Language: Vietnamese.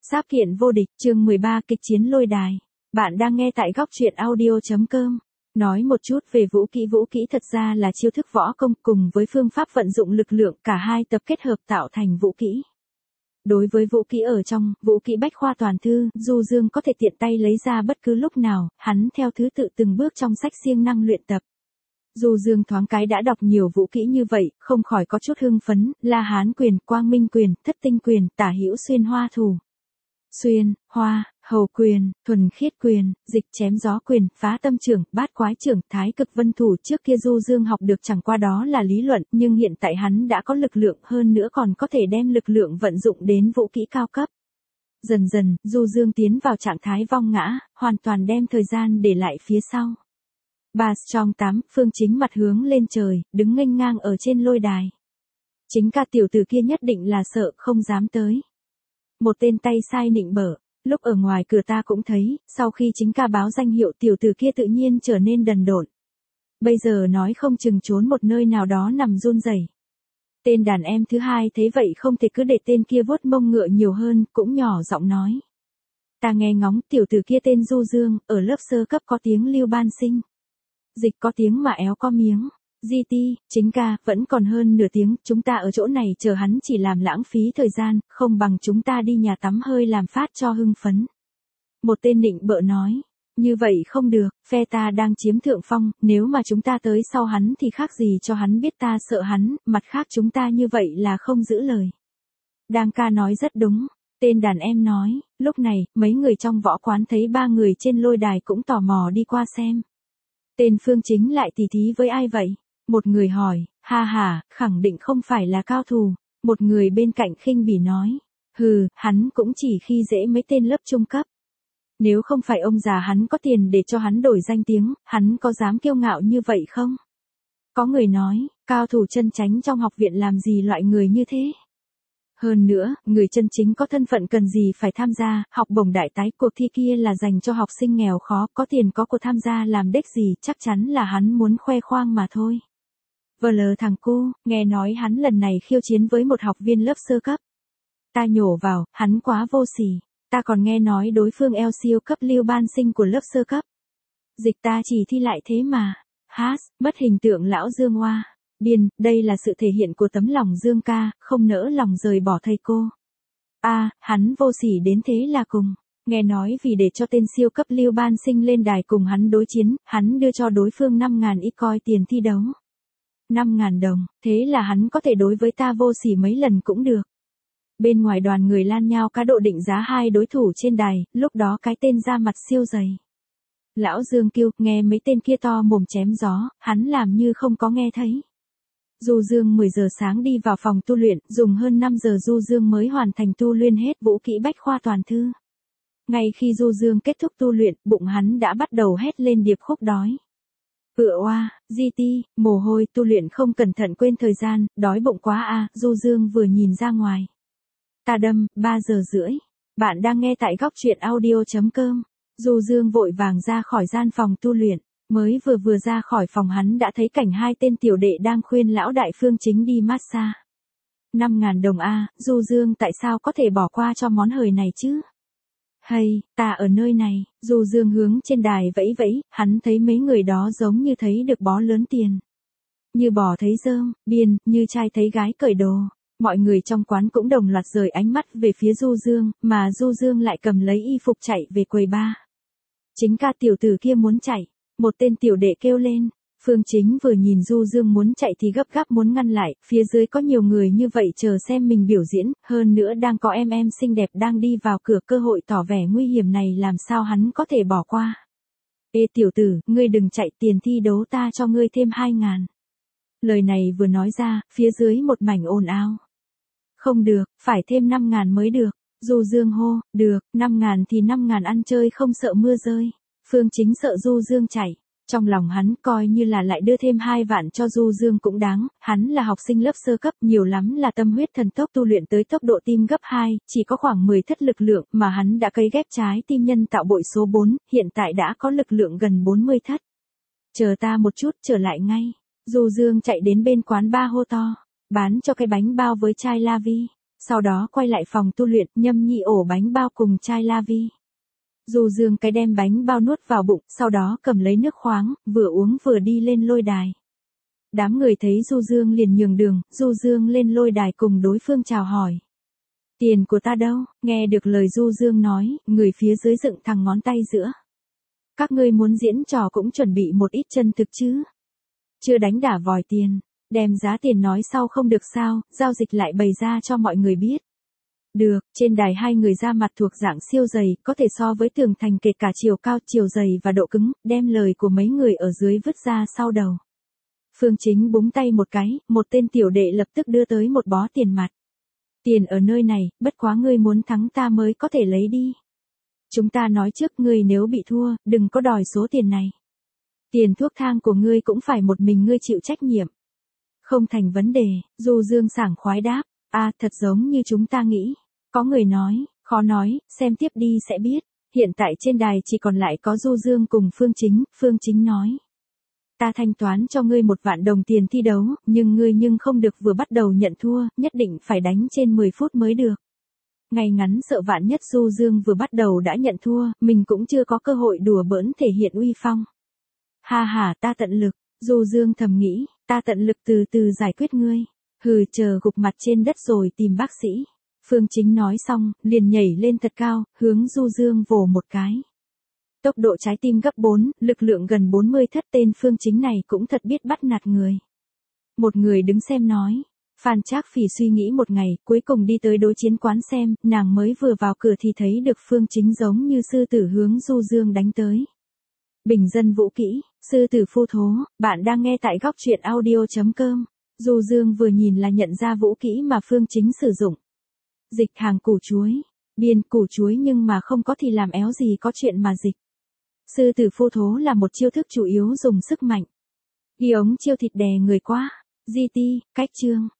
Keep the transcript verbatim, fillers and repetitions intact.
Sáp kiện vô địch, chương mười ba kịch chiến lôi đài. Bạn đang nghe tại góc truyện audio chấm com. Nói một chút về vũ kỹ vũ kỹ thật ra là chiêu thức võ công cùng với phương pháp vận dụng lực lượng cả hai tập kết hợp tạo thành vũ kỹ. Đối với vũ kỹ ở trong, vũ kỹ bách khoa toàn thư, Du Dương có thể tiện tay lấy ra bất cứ lúc nào, hắn theo thứ tự từng bước trong sách siêng năng luyện tập. Du Dương thoáng cái đã đọc nhiều vũ kỹ như vậy, không khỏi có chút hưng phấn, La Hán quyền, Quang Minh quyền, Thất Tinh quyền, Tả Hữu xuyên hoa thủ. Xuyên, hoa, hầu quyền, thuần khiết quyền, dịch chém gió quyền, phá tâm trưởng, bát quái trưởng, thái cực vân thủ trước kia Du Dương học được chẳng qua đó là lý luận, nhưng hiện tại hắn đã có lực lượng hơn nữa còn có thể đem lực lượng vận dụng đến vũ kỹ cao cấp. Dần dần, Du Dương tiến vào trạng thái vong ngã, hoàn toàn đem thời gian để lại phía sau. Ba trong tám, Phương Chính mặt hướng lên trời, đứng nghênh ngang ở trên lôi đài. Chính ca tiểu tử kia nhất định là sợ không dám tới. Một tên tay sai nịnh bợ, lúc ở ngoài cửa ta cũng thấy, sau khi chính ca báo danh hiệu tiểu tử kia tự nhiên trở nên đần độn. Bây giờ nói không chừng trốn một nơi nào đó nằm run rẩy. Tên đàn em thứ hai thấy vậy không thể cứ để tên kia vuốt mông ngựa nhiều hơn, cũng nhỏ giọng nói. Ta nghe ngóng tiểu tử kia tên Du Dương, ở lớp sơ cấp có tiếng Lưu Ban Sinh. Dịch có tiếng mà éo có miếng. Di ti, chính ca, vẫn còn hơn nửa tiếng, chúng ta ở chỗ này chờ hắn chỉ làm lãng phí thời gian, không bằng chúng ta đi nhà tắm hơi làm phát cho hưng phấn. Một tên nịnh bợ nói, như vậy không được, phe ta đang chiếm thượng phong, nếu mà chúng ta tới sau hắn thì khác gì cho hắn biết ta sợ hắn, mặt khác chúng ta như vậy là không giữ lời. Đang ca nói rất đúng, tên đàn em nói, lúc này, mấy người trong võ quán thấy ba người trên lôi đài cũng tò mò đi qua xem. Tên Phương Chính lại tỉ thí với ai vậy? Một người hỏi, ha ha, khẳng định không phải là cao thủ. Một người bên cạnh khinh bỉ nói, hừ, hắn cũng chỉ khi dễ mấy tên lớp trung cấp. Nếu không phải ông già hắn có tiền để cho hắn đổi danh tiếng, hắn có dám kiêu ngạo như vậy không? Có người nói, cao thủ chân chánh trong học viện làm gì loại người như thế? Hơn nữa, người chân chính có thân phận cần gì phải tham gia, học bổng đại tái, cuộc thi kia là dành cho học sinh nghèo khó, có tiền có của tham gia làm đếch gì, chắc chắn là hắn muốn khoe khoang mà thôi. Vờ lờ thằng cu, nghe nói hắn lần này khiêu chiến với một học viên lớp sơ cấp. Ta nhổ vào, hắn quá vô sỉ, ta còn nghe nói đối phương eo siêu cấp Lưu Ban Sinh của lớp sơ cấp. Dịch ta chỉ thi lại thế mà. Hát, mất hình tượng lão Dương Hoa. Điên, đây là sự thể hiện của tấm lòng Dương ca, không nỡ lòng rời bỏ thầy cô. A, à, hắn vô sỉ đến thế là cùng. Nghe nói vì để cho tên siêu cấp Lưu Ban Sinh lên đài cùng hắn đối chiến, hắn đưa cho đối phương năm ngàn ít coi tiền thi đấu. năm ngàn đồng, thế là hắn có thể đối với ta vô sỉ mấy lần cũng được. Bên ngoài đoàn người lan nhao cá độ định giá hai đối thủ trên đài, lúc đó cái tên ra mặt siêu dày. Lão Dương kêu, nghe mấy tên kia to mồm chém gió, hắn làm như không có nghe thấy. Du Dương mười giờ sáng đi vào phòng tu luyện, dùng hơn năm giờ Du Dương mới hoàn thành tu luyện hết vũ kỹ bách khoa toàn thư. Ngay khi Du Dương kết thúc tu luyện, bụng hắn đã bắt đầu hét lên điệp khúc đói. Ựa oa, di ti, mồ hôi, tu luyện không cẩn thận quên thời gian, đói bụng quá a, à, Du Dương vừa nhìn ra ngoài. Ta đâm, ba giờ rưỡi. Bạn đang nghe tại góc truyện audio chấm com. Du Dương vội vàng ra khỏi gian phòng tu luyện. Mới vừa vừa ra khỏi phòng hắn đã thấy cảnh hai tên tiểu đệ đang khuyên lão đại Phương Chính đi massage. năm ngàn đồng a, à, Du Dương tại sao có thể bỏ qua cho món hời này chứ? Hay, ta ở nơi này, Du Dương hướng trên đài vẫy vẫy, hắn thấy mấy người đó giống như thấy được bó lớn tiền. Như bò thấy rơm, biên, như trai thấy gái cởi đồ. Mọi người trong quán cũng đồng loạt rời ánh mắt về phía Du Dương, mà Du Dương lại cầm lấy y phục chạy về quầy bar. Chính ca tiểu tử kia muốn chạy. Một tên tiểu đệ kêu lên, Phương Chính vừa nhìn Du Dương muốn chạy thì gấp gáp muốn ngăn lại, phía dưới có nhiều người như vậy chờ xem mình biểu diễn, hơn nữa đang có em em xinh đẹp đang đi vào cửa, cơ hội tỏ vẻ nguy hiểm này làm sao hắn có thể bỏ qua. Ê tiểu tử, ngươi đừng chạy, tiền thi đấu ta cho ngươi thêm hai ngàn. Lời này vừa nói ra, phía dưới một mảnh ồn ào. Không được, phải thêm năm ngàn mới được. Du Dương hô, được, năm ngàn thì năm ngàn ăn chơi không sợ mưa rơi. Phương Chính sợ Du Dương chạy, trong lòng hắn coi như là lại đưa thêm hai vạn cho Du Dương cũng đáng, hắn là học sinh lớp sơ cấp, nhiều lắm là tâm huyết thần tốc tu luyện tới tốc độ tim gấp hai, chỉ có khoảng mười thất lực lượng mà hắn đã cấy ghép trái tim nhân tạo bội số bốn, hiện tại đã có lực lượng gần bốn mươi thất. Chờ ta một chút, trở lại ngay. Du Dương chạy đến bên quán bar hô to, bán cho cái bánh bao với chai la vi. Sau đó quay lại phòng tu luyện, nhâm nhi ổ bánh bao cùng chai la vi. Du Dương cái đem bánh bao nuốt vào bụng, sau đó cầm lấy nước khoáng, vừa uống vừa đi lên lôi đài. Đám người thấy Du Dương liền nhường đường, Du Dương lên lôi đài cùng đối phương chào hỏi. Tiền của ta đâu? Nghe được lời Du Dương nói, người phía dưới dựng thẳng ngón tay giữa. Các ngươi muốn diễn trò cũng chuẩn bị một ít chân thực chứ. Chưa đánh đả vòi tiền, đem giá tiền nói sau không được sao, giao dịch lại bày ra cho mọi người biết. Được, trên đài hai người ra mặt thuộc dạng siêu dày, có thể so với tường thành kể cả chiều cao, chiều dày và độ cứng, đem lời của mấy người ở dưới vứt ra sau đầu. Phương Chính búng tay một cái, một tên tiểu đệ lập tức đưa tới một bó tiền mặt. Tiền ở nơi này, bất quá ngươi muốn thắng ta mới có thể lấy đi. Chúng ta nói trước ngươi nếu bị thua, đừng có đòi số tiền này. Tiền thuốc thang của ngươi cũng phải một mình ngươi chịu trách nhiệm. Không thành vấn đề, Du Dương sảng khoái đáp, à thật giống như chúng ta nghĩ. Có người nói, khó nói, xem tiếp đi sẽ biết. Hiện tại trên đài chỉ còn lại có Du Dương cùng Phương Chính, Phương Chính nói. Ta thanh toán cho ngươi một vạn đồng tiền thi đấu, nhưng ngươi nhưng không được vừa bắt đầu nhận thua, nhất định phải đánh trên mười phút mới được. Ngay ngắn sợ vạn nhất Du Dương vừa bắt đầu đã nhận thua, mình cũng chưa có cơ hội đùa bỡn thể hiện uy phong. Ha ha, ta tận lực, Du Dương thầm nghĩ, ta tận lực từ từ giải quyết ngươi. Hừ, chờ gục mặt trên đất rồi tìm bác sĩ. Phương Chính nói xong, liền nhảy lên thật cao, hướng Du Dương vồ một cái. Tốc độ trái tim gấp bốn, lực lượng gần bốn mươi thất, tên Phương Chính này cũng thật biết bắt nạt người. Một người đứng xem nói. Phan Trác Phỉ suy nghĩ một ngày, cuối cùng đi tới đối chiến quán xem, nàng mới vừa vào cửa thì thấy được Phương Chính giống như sư tử hướng Du Dương đánh tới. Bình dân vũ kỹ, sư tử phu thố, bạn đang nghe tại góc truyện audio chấm com. Du Dương vừa nhìn là nhận ra vũ kỹ mà Phương Chính sử dụng. Dịch hàng củ chuối, biên củ chuối nhưng mà không có thì làm éo gì có chuyện mà dịch. Sư tử phu thố là một chiêu thức chủ yếu dùng sức mạnh. Ghi ống chiêu thịt đè người quá. giê tê, cách chương,